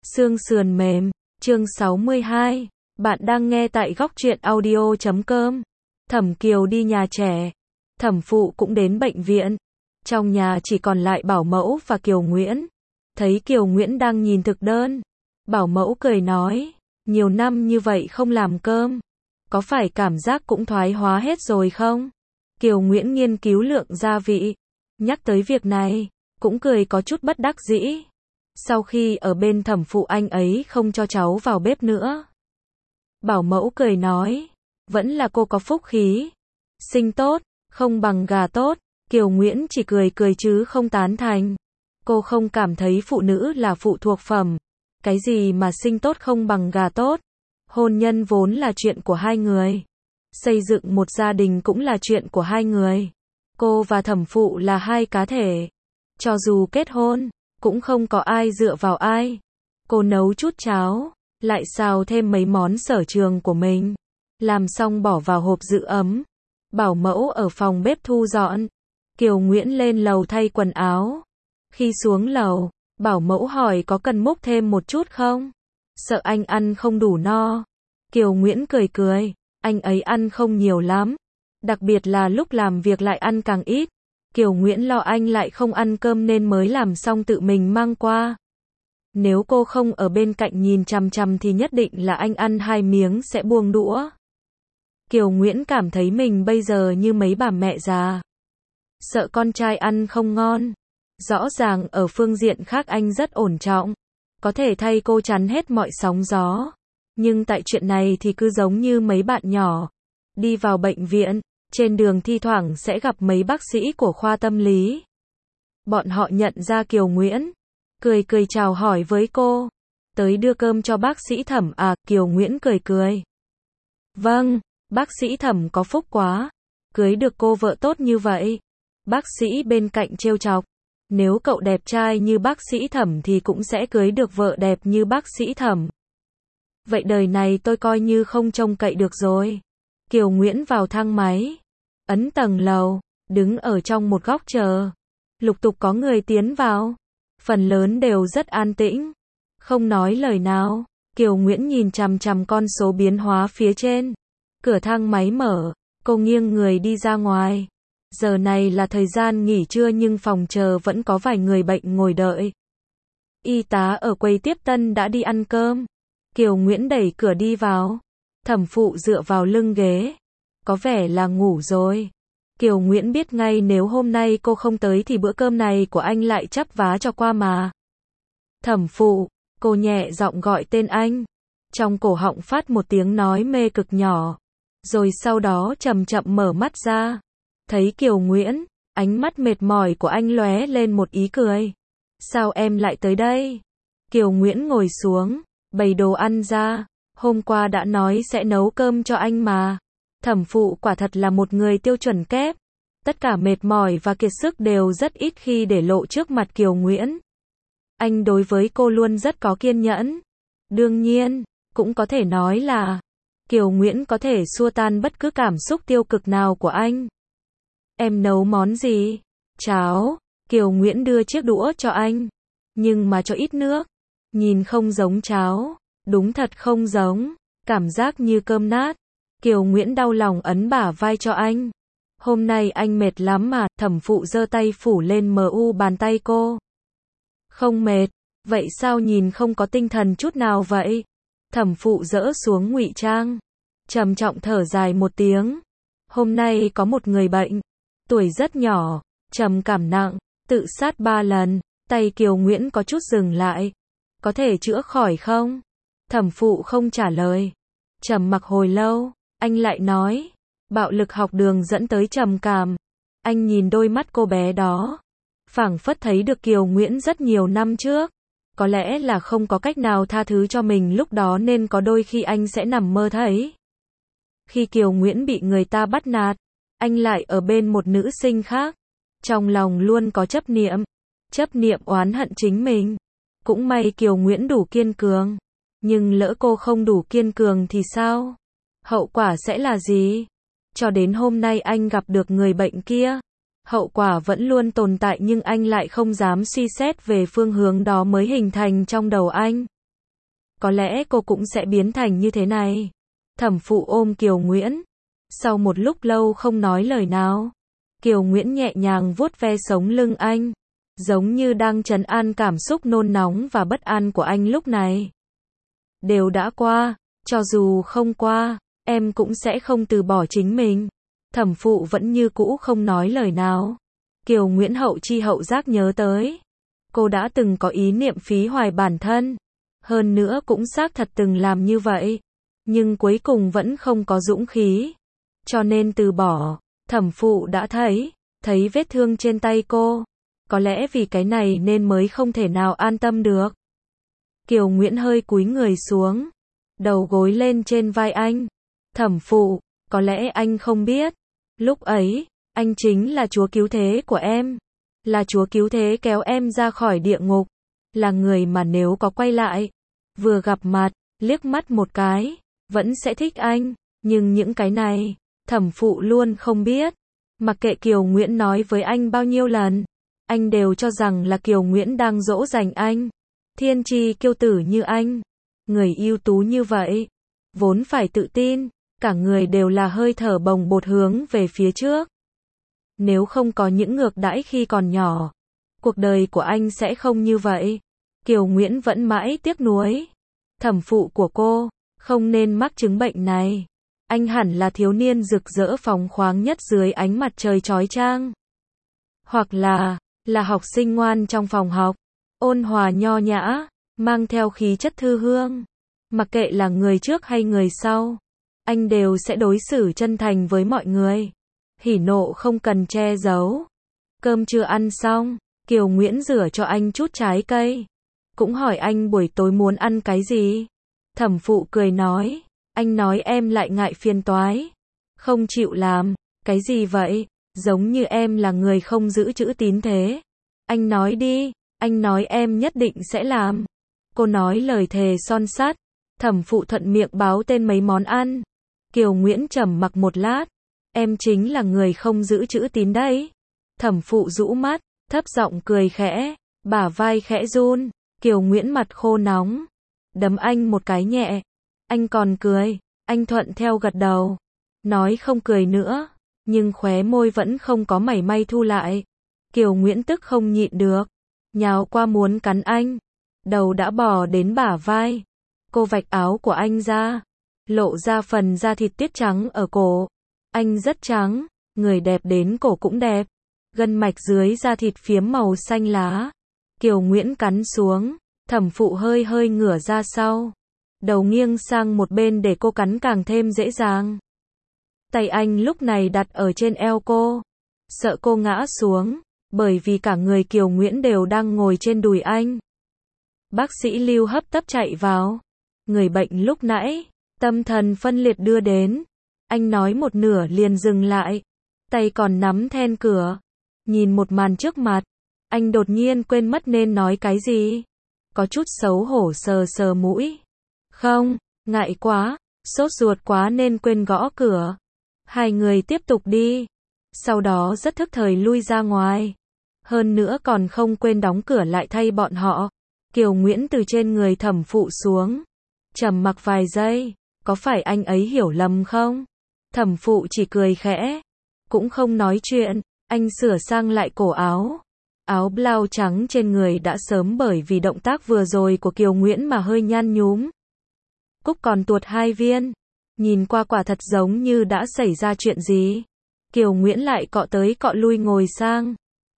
Xương sườn mềm, chương 62. Bạn đang nghe tại góc truyện audio.com. Thẩm Kiều đi nhà trẻ. Thẩm phụ cũng đến bệnh viện. Trong nhà chỉ còn lại Bảo Mẫu và Kiều Nguyễn. Thấy Kiều Nguyễn đang nhìn thực đơn. Bảo Mẫu cười nói, nhiều năm như vậy không làm cơm. Có phải cảm giác cũng thoái hóa hết rồi không? Kiều Nguyễn nghiên cứu lượng gia vị. Nhắc tới việc này, cũng cười có chút bất đắc dĩ. Sau khi ở bên thẩm phụ anh ấy không cho cháu vào bếp nữa. Bảo Mẫu cười nói, vẫn là cô có phúc khí. Sinh tốt, không bằng gà tốt. Kiều Nguyễn chỉ cười cười chứ không tán thành. Cô không cảm thấy phụ nữ là phụ thuộc phẩm. Cái gì mà sinh tốt không bằng gà tốt. Hôn nhân vốn là chuyện của hai người. Xây dựng một gia đình cũng là chuyện của hai người. Cô và thẩm phụ là hai cá thể. Cho dù kết hôn, cũng không có ai dựa vào ai. Cô nấu chút cháo, lại xào thêm mấy món sở trường của mình. Làm xong bỏ vào hộp giữ ấm. Bảo Mẫu ở phòng bếp thu dọn. Kiều Nguyễn lên lầu thay quần áo. Khi xuống lầu, Bảo Mẫu hỏi có cần múc thêm một chút không? Sợ anh ăn không đủ no. Kiều Nguyễn cười cười, anh ấy ăn không nhiều lắm. Đặc biệt là lúc làm việc lại ăn càng ít. Kiều Nguyễn lo anh lại không ăn cơm nên mới làm xong tự mình mang qua. Nếu cô không ở bên cạnh nhìn chằm chằm thì nhất định là anh ăn 2 miếng sẽ buông đũa. Kiều Nguyễn cảm thấy mình bây giờ như mấy bà mẹ già. Sợ con trai ăn không ngon. Rõ ràng ở phương diện khác anh rất ổn trọng. Có thể thay cô chắn hết mọi sóng gió. Nhưng tại chuyện này thì cứ giống như mấy bạn nhỏ. Đi vào bệnh viện, trên đường thi thoảng sẽ gặp mấy bác sĩ của khoa tâm lý. Bọn họ nhận ra Kiều Nguyễn. Cười cười chào hỏi với cô. Tới đưa cơm cho bác sĩ Thẩm à, Kiều Nguyễn cười cười. Vâng, bác sĩ Thẩm có phúc quá. Cưới được cô vợ tốt như vậy. Bác sĩ bên cạnh trêu chọc. Nếu cậu đẹp trai như bác sĩ Thẩm thì cũng sẽ cưới được vợ đẹp như bác sĩ Thẩm. Vậy đời này tôi coi như không trông cậy được rồi. Kiều Nguyễn vào thang máy. Ấn tầng lầu, đứng ở trong một góc chờ. Lục tục có người tiến vào. Phần lớn đều rất an tĩnh. Không nói lời nào. Kiều Nguyễn nhìn chằm chằm con số biến hóa phía trên. Cửa thang máy mở. Cô nghiêng người đi ra ngoài. Giờ này là thời gian nghỉ trưa nhưng phòng chờ vẫn có vài người bệnh ngồi đợi. Y tá ở quầy tiếp tân đã đi ăn cơm. Kiều Nguyễn đẩy cửa đi vào. Thẩm phụ dựa vào lưng ghế. Có vẻ là ngủ rồi. Kiều Nguyễn biết ngay nếu hôm nay cô không tới thì bữa cơm này của anh lại chắp vá cho qua mà. Thẩm phụ, cô nhẹ giọng gọi tên anh. Trong cổ họng phát một tiếng nói mê cực nhỏ. Rồi sau đó chậm chậm mở mắt ra. Thấy Kiều Nguyễn, ánh mắt mệt mỏi của anh lóe lên một ý cười. Sao em lại tới đây? Kiều Nguyễn ngồi xuống, bày đồ ăn ra. Hôm qua đã nói sẽ nấu cơm cho anh mà. Thẩm phụ quả thật là một người tiêu chuẩn kép. Tất cả mệt mỏi và kiệt sức đều rất ít khi để lộ trước mặt Kiều Nguyễn. Anh đối với cô luôn rất có kiên nhẫn. Đương nhiên, cũng có thể nói là Kiều Nguyễn có thể xua tan bất cứ cảm xúc tiêu cực nào của anh. Em nấu món gì? Cháo. Kiều Nguyễn đưa chiếc đũa cho anh. Nhưng mà cho ít nước. Nhìn không giống cháo. Đúng thật không giống. Cảm giác như cơm nát. Kiều Nguyễn đau lòng ấn bả vai cho anh. Hôm nay anh mệt lắm mà. Thẩm phụ giơ tay phủ lên bàn tay cô. Không mệt. Vậy sao nhìn không có tinh thần chút nào vậy? Thẩm phụ dỡ xuống ngụy trang. Trầm trọng thở dài một tiếng. Hôm nay có một người bệnh. Tuổi rất nhỏ. Trầm cảm nặng. Tự sát 3 lần. Tay Kiều Nguyễn có chút dừng lại. Có thể chữa khỏi không? Thẩm phụ không trả lời. Trầm mặc hồi lâu. Anh lại nói. Bạo lực học đường dẫn tới trầm cảm. Anh nhìn đôi mắt cô bé đó. Phảng phất thấy được Kiều Nguyễn rất nhiều năm trước. Có lẽ là không có cách nào tha thứ cho mình lúc đó nên có đôi khi anh sẽ nằm mơ thấy. Khi Kiều Nguyễn bị người ta bắt nạt, anh lại ở bên một nữ sinh khác. Trong lòng luôn có chấp niệm oán hận chính mình. Cũng may Kiều Nguyễn đủ kiên cường. Nhưng lỡ cô không đủ kiên cường thì sao? Hậu quả sẽ là gì? Cho đến hôm nay anh gặp được người bệnh kia. Hậu quả vẫn luôn tồn tại nhưng anh lại không dám suy xét về phương hướng đó mới hình thành trong đầu anh. có lẽ cô cũng sẽ biến thành như thế này. Thẩm Phụ ôm Kiều Nguyễn. Sau một lúc lâu không nói lời nào, Kiều Nguyễn nhẹ nhàng vuốt ve sống lưng anh, giống như đang trấn an cảm xúc nôn nóng và bất an của anh lúc này. Đều đã qua, cho dù không qua, em cũng sẽ không từ bỏ chính mình. Thẩm Phụ vẫn như cũ không nói lời nào. Kiều Nguyễn hậu chi hậu giác nhớ tới. Cô đã từng có ý niệm phí hoài bản thân. Hơn nữa cũng xác thật từng làm như vậy. Nhưng cuối cùng vẫn không có dũng khí. Cho nên từ bỏ. Thẩm Phụ đã thấy vết thương trên tay cô. Có lẽ vì cái này nên mới không thể nào an tâm được. Kiều Nguyễn hơi cúi người xuống. Đầu gối lên trên vai anh. Thẩm Phụ, có lẽ anh không biết. Lúc ấy, anh chính là Chúa cứu thế của em. Là Chúa cứu thế kéo em ra khỏi địa ngục. Là người mà nếu có quay lại, vừa gặp mặt, liếc mắt một cái, vẫn sẽ thích anh. Nhưng những cái này, Thẩm Phụ luôn không biết. Mặc kệ Kiều Nguyễn nói với anh bao nhiêu lần, anh đều cho rằng là Kiều Nguyễn đang dỗ dành anh. Thiên tri kiêu tử như anh, người ưu tú như vậy, vốn phải tự tin, cả người đều là hơi thở bồng bột hướng về phía trước. Nếu không có những ngược đãi khi còn nhỏ, cuộc đời của anh sẽ không như vậy. Kiều Nguyễn vẫn mãi tiếc nuối. Thẩm Phụ của cô, không nên mắc chứng bệnh này. Anh hẳn là thiếu niên rực rỡ phóng khoáng nhất dưới ánh mặt trời chói chang. Hoặc là học sinh ngoan trong phòng học, ôn hòa nho nhã, mang theo khí chất thư hương. Mặc kệ là người trước hay người sau, anh đều sẽ đối xử chân thành với mọi người. Hỉ nộ không cần che giấu. Cơm chưa ăn xong, Kiều Nguyễn rửa cho anh chút trái cây. Cũng hỏi anh buổi tối muốn ăn cái gì. Thẩm Phụ cười nói, anh nói em lại ngại phiền toái, không chịu làm. Cái gì vậy? Giống như em là người không giữ chữ tín thế. Anh nói đi, anh nói em nhất định sẽ làm. Cô nói lời thề son sắt. Thẩm Phụ thuận miệng báo tên mấy món ăn. Kiều Nguyễn trầm mặc một lát. Em chính là người không giữ chữ tín đấy. Thẩm Phụ rũ mắt, thấp giọng cười khẽ, bả vai khẽ run. Kiều Nguyễn mặt khô nóng, đấm anh một cái nhẹ. Anh còn cười. Anh thuận theo gật đầu, nói không cười nữa, nhưng khóe môi vẫn không có mảy may thu lại. Kiều Nguyễn tức không nhịn được, nhào qua muốn cắn anh. Đầu đã bò đến bả vai. Cô vạch áo của anh ra, lộ ra phần da thịt tiết trắng ở cổ. Anh rất trắng, người đẹp đến cổ cũng đẹp. Gân mạch dưới da thịt phiếm màu xanh lá. Kiều Nguyễn cắn xuống, Thẩm Phụ hơi hơi ngửa ra sau. Đầu nghiêng sang một bên để cô cắn càng thêm dễ dàng. Tay anh lúc này đặt ở trên eo cô. Sợ cô ngã xuống, bởi vì cả người Kiều Nguyễn đều đang ngồi trên đùi anh. Bác sĩ Lưu hấp tấp chạy vào. Người bệnh lúc nãy, tâm thần phân liệt đưa đến. Anh nói một nửa liền dừng lại. Tay còn nắm then cửa. Nhìn một màn trước mặt, anh đột nhiên quên mất nên nói cái gì. Có chút xấu hổ sờ sờ mũi. Không, ngại quá, sốt ruột quá nên quên gõ cửa. Hai người tiếp tục đi. Sau đó rất thức thời lui ra ngoài. Hơn nữa còn không quên đóng cửa lại thay bọn họ. Kiều Nguyễn từ trên người Thẩm Phụ xuống. Trầm mặc vài giây. Có phải anh ấy hiểu lầm không? Thẩm Phụ chỉ cười khẽ. Cũng không nói chuyện. Anh sửa sang lại cổ áo. Áo blau trắng trên người đã sớm bởi vì động tác vừa rồi của Kiều Nguyễn mà hơi nhăn nhúm. Cúc còn tuột 2 viên. Nhìn qua quả thật giống như đã xảy ra chuyện gì. Kiều Nguyễn lại cọ tới cọ lui ngồi sang.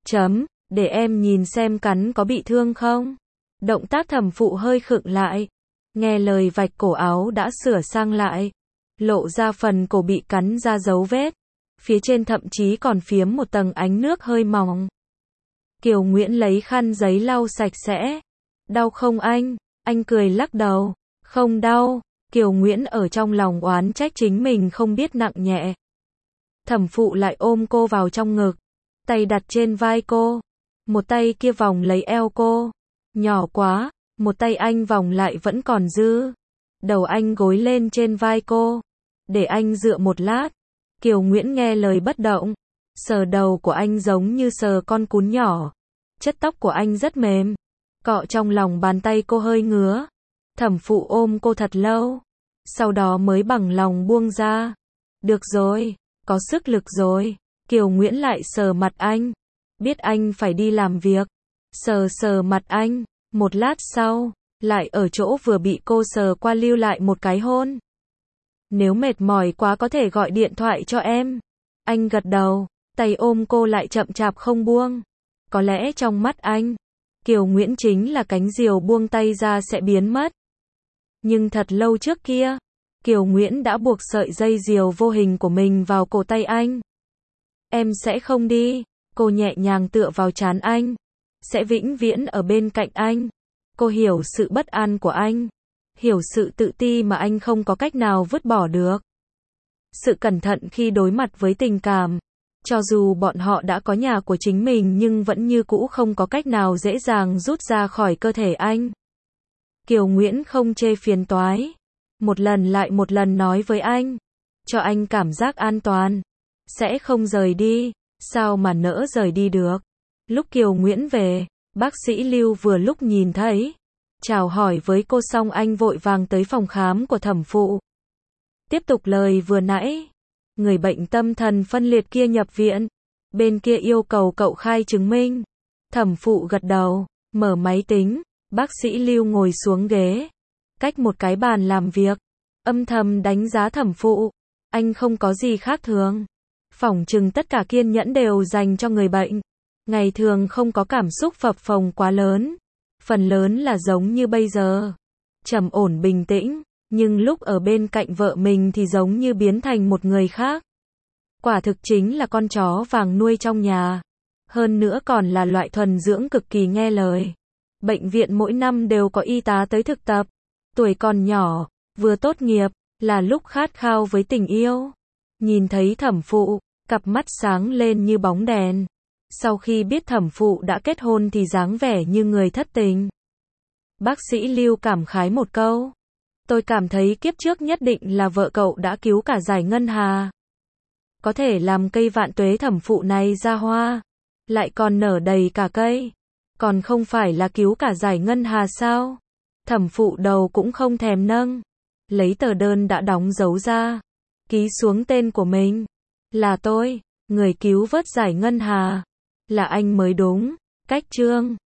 Để em nhìn xem cắn có bị thương không. Động tác Thẩm Phụ hơi khựng lại. Nghe lời vạch cổ áo đã sửa sang lại. Lộ ra phần cổ bị cắn ra dấu vết. Phía trên thậm chí còn phiếm một tầng ánh nước hơi mỏng. Kiều Nguyễn lấy khăn giấy lau sạch sẽ. Đau không anh? Anh cười lắc đầu. Không đau. Kiều Nguyễn ở trong lòng oán trách chính mình không biết nặng nhẹ. Thẩm Phụ lại ôm cô vào trong ngực. Tay đặt trên vai cô. Một tay kia vòng lấy eo cô. Nhỏ quá. Một tay anh vòng lại vẫn còn dư. Đầu anh gối lên trên vai cô. Để anh dựa một lát. Kiều Nguyễn nghe lời bất động. Sờ đầu của anh giống như sờ con cún nhỏ. Chất tóc của anh rất mềm. Cọ trong lòng bàn tay cô hơi ngứa. Thẩm phụ ôm cô thật lâu, sau đó mới bằng lòng buông ra. Được rồi, có sức lực rồi. Kiều Nguyễn lại sờ mặt anh, biết anh phải đi làm việc. Sờ sờ mặt anh, một lát sau, lại ở chỗ vừa bị cô sờ qua lưu lại một cái hôn. Nếu mệt mỏi quá có thể gọi điện thoại cho em. Anh gật đầu, tay ôm cô lại chậm chạp không buông. Có lẽ trong mắt anh, Kiều Nguyễn chính là cánh diều buông tay ra sẽ biến mất. Nhưng thật lâu trước kia, Kiều Nguyễn đã buộc sợi dây diều vô hình của mình vào cổ tay anh. Em sẽ không đi, cô nhẹ nhàng tựa vào trán anh. Sẽ vĩnh viễn ở bên cạnh anh. Cô hiểu sự bất an của anh. Hiểu sự tự ti mà anh không có cách nào vứt bỏ được. Sự cẩn thận khi đối mặt với tình cảm. Cho dù bọn họ đã có nhà của chính mình nhưng vẫn như cũ không có cách nào dễ dàng rút ra khỏi cơ thể anh. Kiều Nguyễn không chê phiền toái. Một lần lại một lần nói với anh. Cho anh cảm giác an toàn. Sẽ không rời đi. Sao mà nỡ rời đi được. Lúc Kiều Nguyễn về, bác sĩ Lưu vừa lúc nhìn thấy. Chào hỏi với cô xong anh vội vàng tới phòng khám của thẩm phụ. Tiếp tục lời vừa nãy. Người bệnh tâm thần phân liệt kia nhập viện. Bên kia yêu cầu cậu khai chứng minh. Thẩm phụ gật đầu, mở máy tính. Bác sĩ Lưu ngồi xuống ghế. Cách một cái bàn làm việc. Âm thầm đánh giá thẩm phụ. Anh không có gì khác thường. Phỏng chừng tất cả kiên nhẫn đều dành cho người bệnh. Ngày thường không có cảm xúc phập phồng quá lớn. Phần lớn là giống như bây giờ. Trầm ổn bình tĩnh. Nhưng lúc ở bên cạnh vợ mình thì giống như biến thành một người khác. Quả thực chính là con chó vàng nuôi trong nhà. Hơn nữa còn là loại thuần dưỡng cực kỳ nghe lời. Bệnh viện mỗi năm đều có y tá tới thực tập. Tuổi còn nhỏ, vừa tốt nghiệp, là lúc khát khao với tình yêu. Nhìn thấy thẩm phụ, cặp mắt sáng lên như bóng đèn. Sau khi biết thẩm phụ đã kết hôn thì dáng vẻ như người thất tình. Bác sĩ Lưu cảm khái một câu. Tôi cảm thấy kiếp trước nhất định là vợ cậu đã cứu cả giải ngân hà. Có thể làm cây vạn tuế thẩm phụ này ra hoa. Lại còn nở đầy cả cây. Còn không phải là cứu cả giải ngân hà sao? Thẩm phụ đầu cũng không thèm nâng. Lấy tờ đơn đã đóng dấu ra. Ký xuống tên của mình. Là tôi, người cứu vớt giải ngân hà. Là anh mới đúng. Cách chương